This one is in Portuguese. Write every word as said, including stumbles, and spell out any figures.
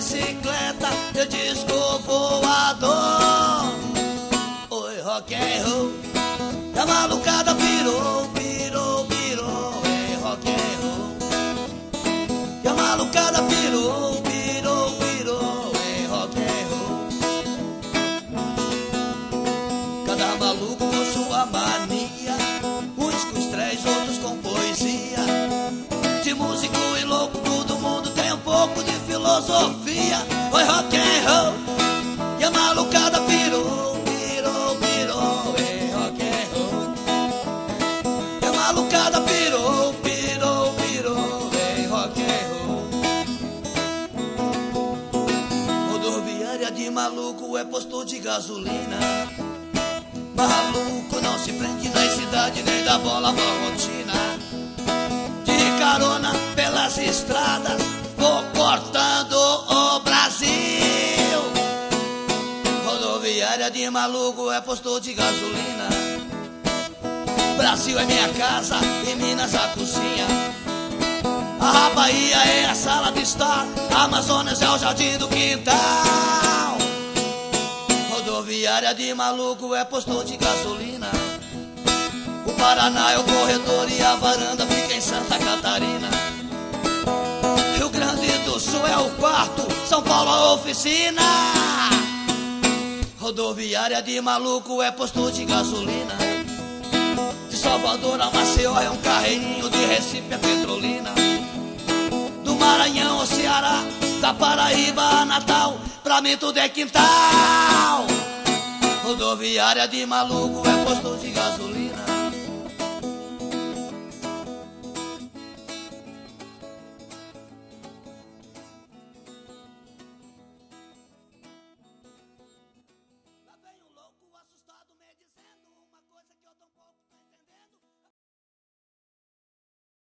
bicicleta e disco voador. Oi, rock and roll, e a malucada pirou, pirou, pirou. Oi, rock and roll, e a malucada pirou, pirou, pirou. Oi, rock and roll. Cada maluco com sua mania, uns com estresse, outros com poesia. De músico e louco, todo mundo tem um pouco de filosofia. Oi, rock and roll, e a malucada pirou, pirou, pirou. Oi, rock and roll, e a malucada pirou, pirou, pirou. Oi, rock and roll. Rodoviária de maluco é posto de gasolina. Maluco não se prende na cidade nem dá bola pra rotina. De carona pelas estradas vou cortando o Brasil. Rodoviária de maluco é posto de gasolina. Brasil é minha casa e Minas a cozinha. A Bahia é a sala de estar, a Amazonas é o jardim do quintal. Rodoviária de maluco é posto de gasolina. O Paraná é o corredor e a varanda fica em Santa Catarina. Rio Grande do Sul é o quarto, São Paulo a oficina. Rodoviária de maluco é posto de gasolina. De Salvador a Maceió é um carreirinho, de Recife a Petrolina. Do Maranhão ao Ceará, da Paraíba a Natal, pra mim tudo é quintal. Rodoviária de maluco é posto de gasolina.